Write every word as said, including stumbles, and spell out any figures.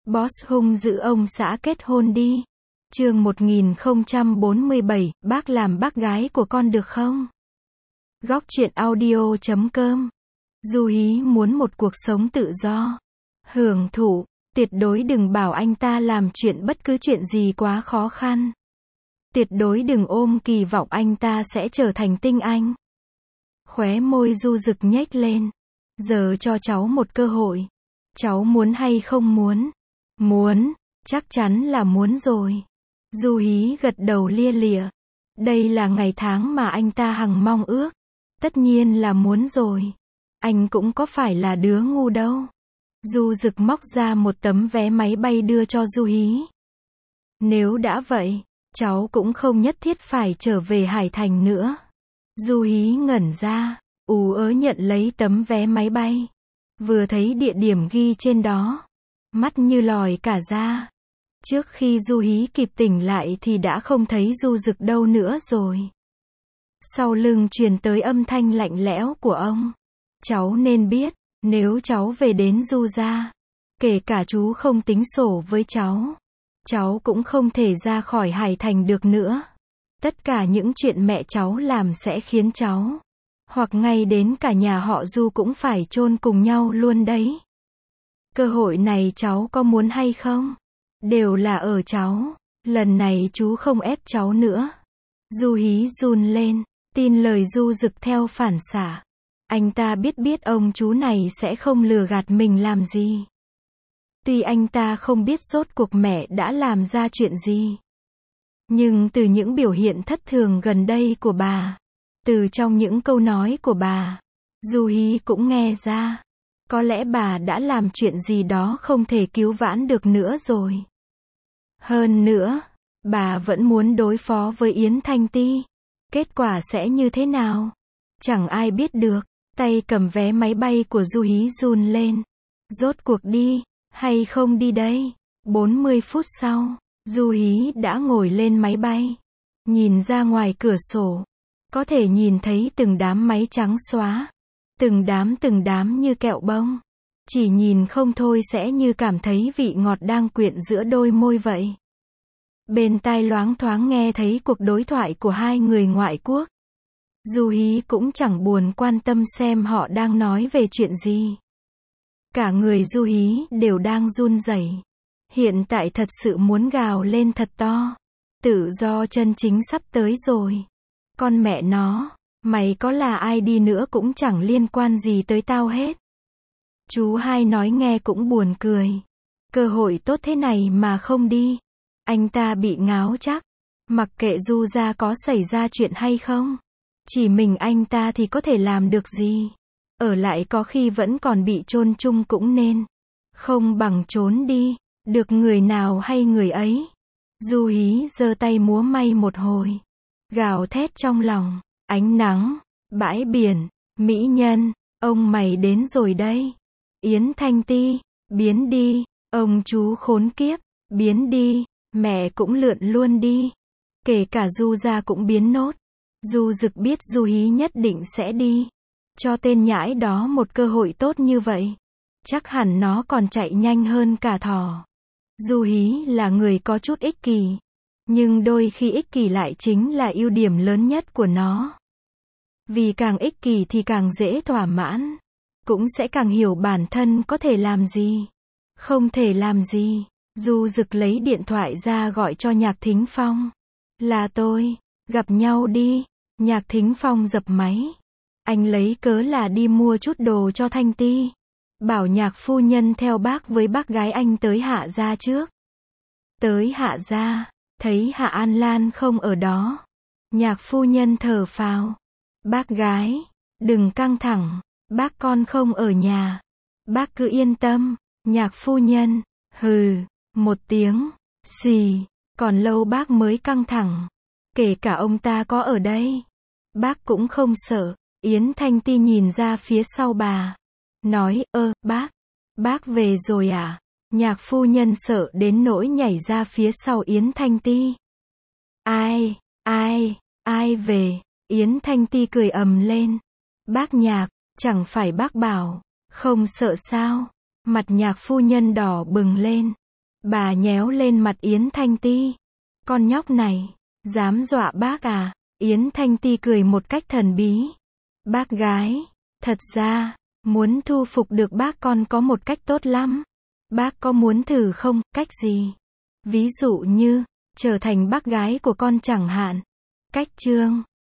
Boss hung dữ ông xã kết hôn đi. Chương một nghìn không trăm bốn mươi bảy, bác làm bác gái của con được không? Góc truyện audio chấm com. Du Hí muốn một cuộc sống tự do, hưởng thụ, tuyệt đối đừng bảo anh ta làm chuyện bất cứ chuyện gì quá khó khăn. Tuyệt đối đừng ôm kỳ vọng anh ta sẽ trở thành tinh anh. Khóe môi Du Dực nhếch lên. Giờ cho cháu một cơ hội. Cháu muốn hay không muốn? Muốn, chắc chắn là muốn rồi. Du Hí gật đầu lia lịa. Đây là ngày tháng mà anh ta hằng mong ước. Tất nhiên là muốn rồi. Anh cũng có phải là đứa ngu đâu. Du Dực móc ra một tấm vé máy bay đưa cho Du Hí. Nếu đã vậy, cháu cũng không nhất thiết phải trở về Hải Thành nữa. Du Hí ngẩn ra, ú ớ nhận lấy tấm vé máy bay. Vừa thấy địa điểm ghi trên đó, mắt như lòi cả ra. Trước khi Du Hí kịp tỉnh lại thì đã không thấy Du Dực đâu nữa rồi. Sau lưng truyền tới âm thanh lạnh lẽo của ông. Cháu nên biết, nếu cháu về đến Du gia, kể cả chú không tính sổ với cháu, cháu cũng không thể ra khỏi Hải Thành được nữa. Tất cả những chuyện mẹ cháu làm sẽ khiến cháu, hoặc ngay đến cả nhà họ Du cũng phải chôn cùng nhau luôn đấy. Cơ hội này cháu có muốn hay không? Đều là ở cháu. Lần này chú không ép cháu nữa. Du Hí run lên, tin lời Du Dực theo phản xạ. Anh ta biết biết ông chú này sẽ không lừa gạt mình làm gì. Tuy anh ta không biết rốt cuộc mẹ đã làm ra chuyện gì, nhưng từ những biểu hiện thất thường gần đây của bà, từ trong những câu nói của bà, Du Hí cũng nghe ra, có lẽ bà đã làm chuyện gì đó không thể cứu vãn được nữa rồi. Hơn nữa, bà vẫn muốn đối phó với Yến Thanh Ti. Kết quả sẽ như thế nào? Chẳng ai biết được. Tay cầm vé máy bay của Du Hí run lên. Rốt cuộc đi, hay không đi đây? bốn mươi phút sau, Du Hí đã ngồi lên máy bay. Nhìn ra ngoài cửa sổ, có thể nhìn thấy từng đám máy trắng xóa. Từng đám từng đám như kẹo bông. Chỉ nhìn không thôi sẽ như cảm thấy vị ngọt đang quyện giữa đôi môi vậy. Bên tai loáng thoáng nghe thấy cuộc đối thoại của hai người ngoại quốc. Du Hí cũng chẳng buồn quan tâm xem họ đang nói về chuyện gì. Cả người Du Hí đều đang run rẩy. Hiện tại thật sự muốn gào lên thật to. Tự do chân chính sắp tới rồi. Con mẹ nó, mày có là ai đi nữa cũng chẳng liên quan gì tới tao hết. Chú hai nói nghe cũng buồn cười. Cơ hội tốt thế này mà không đi. Anh ta bị ngáo chắc. Mặc kệ Du gia có xảy ra chuyện hay không. Chỉ mình anh ta thì có thể làm được gì. Ở lại có khi vẫn còn bị chôn chung cũng nên. Không bằng trốn đi. Được người nào hay người ấy. Du Hí giơ tay múa may một hồi. Gào thét trong lòng. Ánh nắng, bãi biển, mỹ nhân. Ông mày đến rồi đây. Yến Thanh Ti, biến đi. Ông chú khốn kiếp, biến đi. Mẹ cũng lượn luôn đi. Kể cả Du gia cũng biến nốt. Du Dực biết Du Hí nhất định sẽ đi. Cho tên nhãi đó một cơ hội tốt như vậy. Chắc hẳn nó còn chạy nhanh hơn cả thỏ. Du Hí là người có chút ích kỷ. Nhưng đôi khi ích kỷ lại chính là ưu điểm lớn nhất của nó. Vì càng ích kỷ thì càng dễ thỏa mãn. Cũng sẽ càng hiểu bản thân có thể làm gì. Không thể làm gì. Du Dực lấy điện thoại ra gọi cho Nhạc Thính Phong. Là tôi, gặp nhau đi. Nhạc Thính Phong dập máy. Anh lấy cớ là đi mua chút đồ cho Thanh Ti. Bảo Nhạc phu nhân theo bác với bác gái anh tới Hạ gia trước. Tới Hạ gia, thấy Hạ An Lan không ở đó. Nhạc phu nhân thở phào. Bác gái, đừng căng thẳng, bác con không ở nhà. Bác cứ yên tâm. Nhạc phu nhân, hừ, một tiếng, xì, còn lâu bác mới căng thẳng. Kể cả ông ta có ở đây, bác cũng không sợ. Yến Thanh Ti nhìn ra phía sau bà. Nói, ơ, bác, bác về rồi à? Nhạc phu nhân sợ đến nỗi nhảy ra phía sau Yến Thanh Ti. Ai, ai, ai về? Yến Thanh Ti cười ầm lên. Bác Nhạc, chẳng phải bác bảo, không sợ sao? Mặt Nhạc phu nhân đỏ bừng lên. Bà nhéo lên mặt Yến Thanh Ti. Con nhóc này, dám dọa bác à? Yến Thanh Ti cười một cách thần bí. Bác gái, thật ra, muốn thu phục được bác con có một cách tốt lắm. Bác có muốn thử không? Cách gì? Ví dụ như, trở thành bác gái của con chẳng hạn. Cách chương